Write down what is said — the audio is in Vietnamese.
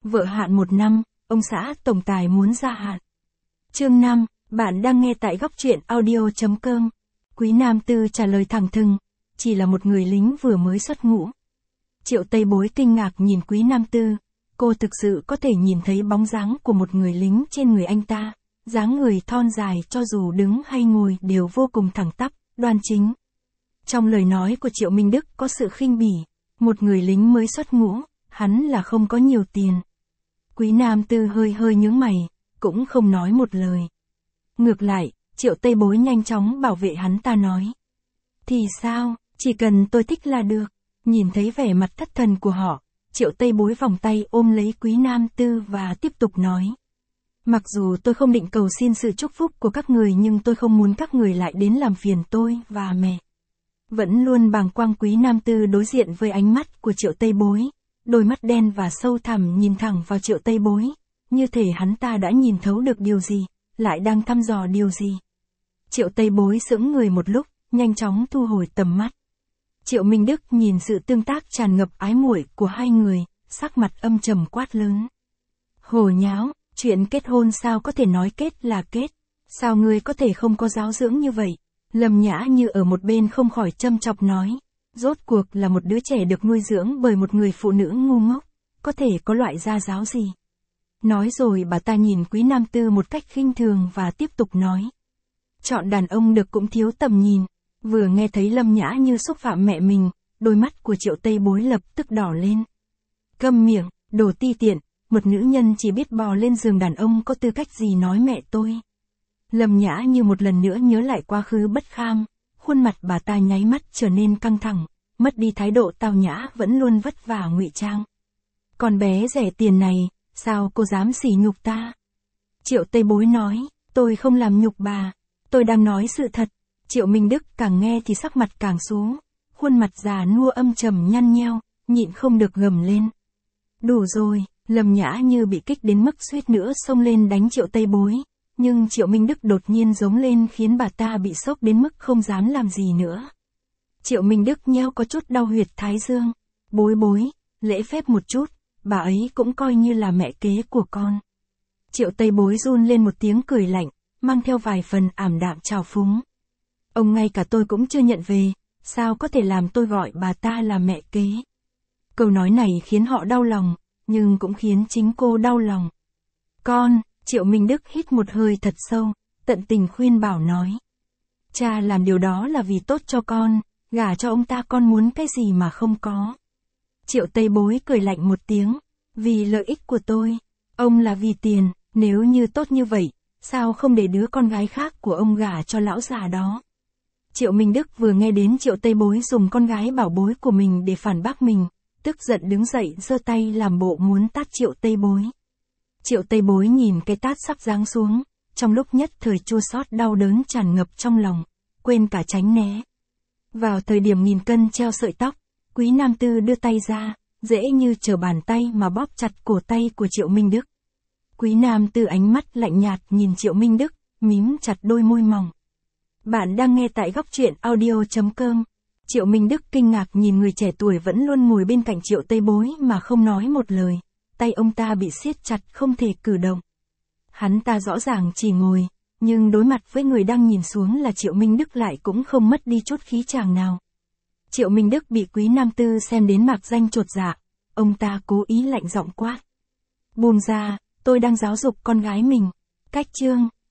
vợ hạn 1 năm, ông xã tổng tài muốn gia hạn. Chương 5, bạn đang nghe tại góc truyện audio.com. Quý Nam Tư trả lời thẳng thừng, chỉ là một người lính vừa mới xuất ngũ. Triệu Tây Bối kinh ngạc nhìn Quý Nam Tư, cô thực sự có thể nhìn thấy bóng dáng của một người lính trên người anh ta, dáng người thon dài cho dù đứng hay ngồi đều vô cùng thẳng tắp, đoan chính. Trong lời nói của Triệu Minh Đức có sự khinh bỉ, một người lính mới xuất ngũ, hắn là không có nhiều tiền. Quý Nam Tư hơi hơi nhướng mày, cũng không nói một lời. Ngược lại, Triệu Tây Bối nhanh chóng bảo vệ hắn ta nói. Thì sao, chỉ cần tôi thích là được. Nhìn thấy vẻ mặt thất thần của họ, Triệu Tây Bối vòng tay ôm lấy Quý Nam Tư và tiếp tục nói. Mặc dù tôi không định cầu xin sự chúc phúc của các người nhưng tôi không muốn các người lại đến làm phiền tôi và mẹ. Vẫn luôn bàng quang Quý Nam Tư đối diện với ánh mắt của Triệu Tây Bối, đôi mắt đen và sâu thẳm nhìn thẳng vào Triệu Tây Bối, như thể hắn ta đã nhìn thấu được điều gì, lại đang thăm dò điều gì. Triệu Tây Bối sững người một lúc, nhanh chóng thu hồi tầm mắt. Triệu Minh Đức nhìn sự tương tác tràn ngập ái muội của hai người, sắc mặt âm trầm quát lớn. Hồ nháo, chuyện kết hôn sao có thể nói kết là kết, sao ngươi có thể không có giáo dưỡng như vậy? Lâm Nhã Như ở một bên không khỏi châm chọc nói, rốt cuộc là một đứa trẻ được nuôi dưỡng bởi một người phụ nữ ngu ngốc, có thể có loại gia giáo gì? Nói rồi bà ta nhìn Quý Nam Tư một cách khinh thường và tiếp tục nói. Chọn đàn ông được cũng thiếu tầm nhìn. Vừa nghe thấy Lâm Nhã Như xúc phạm mẹ mình, đôi mắt của Triệu Tây Bối lập tức đỏ lên. Câm miệng, đồ ti tiện, một nữ nhân chỉ biết bò lên giường đàn ông có tư cách gì nói mẹ tôi. Lâm Nhã Như một lần nữa nhớ lại quá khứ bất kham, khuôn mặt bà ta nháy mắt trở nên căng thẳng, mất đi thái độ tao nhã vẫn luôn vất vả ngụy trang. Con bé rẻ tiền này, sao cô dám sỉ nhục ta? Triệu Tây Bối nói, tôi không làm nhục bà, tôi đang nói sự thật. Triệu Minh Đức càng nghe thì sắc mặt càng xuống, khuôn mặt già nua âm trầm nhăn nheo, nhịn không được gầm lên. Đủ rồi, Lâm Nhã Như bị kích đến mức suýt nữa xông lên đánh Triệu Tây Bối, nhưng Triệu Minh Đức đột nhiên giống lên khiến bà ta bị sốc đến mức không dám làm gì nữa. Triệu Minh Đức nheo có chút đau huyệt thái dương, Bối Bối, lễ phép một chút, bà ấy cũng coi như là mẹ kế của con. Triệu Tây Bối run lên một tiếng cười lạnh, mang theo vài phần ảm đạm trào phúng. Ông ngay cả tôi cũng chưa nhận về, sao có thể làm tôi gọi bà ta là mẹ kế? Câu nói này khiến họ đau lòng, nhưng cũng khiến chính cô đau lòng. Con, Triệu Minh Đức hít một hơi thật sâu, tận tình khuyên bảo nói. Cha làm điều đó là vì tốt cho con, gả cho ông ta con muốn cái gì mà không có. Triệu Tây Bối cười lạnh một tiếng, vì lợi ích của tôi, ông là vì tiền, nếu như tốt như vậy, sao không để đứa con gái khác của ông gả cho lão già đó? Triệu Minh Đức vừa nghe đến Triệu Tây Bối dùng con gái bảo bối của mình để phản bác mình, tức giận đứng dậy giơ tay làm bộ muốn tát Triệu Tây Bối. Triệu Tây Bối nhìn cái tát sắp giáng xuống, trong lúc nhất thời chua xót đau đớn tràn ngập trong lòng, quên cả tránh né. Vào thời điểm nghìn cân treo sợi tóc, Quý Nam Tư đưa tay ra, dễ như trở bàn tay mà bóp chặt cổ tay của Triệu Minh Đức. Quý Nam Tư ánh mắt lạnh nhạt nhìn Triệu Minh Đức, mím chặt đôi môi mỏng. Bạn đang nghe tại góc truyện audio.com. Triệu Minh Đức kinh ngạc nhìn người trẻ tuổi vẫn luôn ngồi bên cạnh Triệu Tây Bối mà không nói một lời, tay ông ta bị siết chặt không thể cử động. Hắn ta rõ ràng chỉ ngồi, nhưng đối mặt với người đang nhìn xuống là Triệu Minh Đức lại cũng không mất đi chút khí chàng nào. Triệu Minh Đức bị Quý Nam Tư xem đến mạc danh chột dạ, ông ta cố ý lạnh giọng quát. Buông ra, tôi đang giáo dục con gái mình. Cách chương.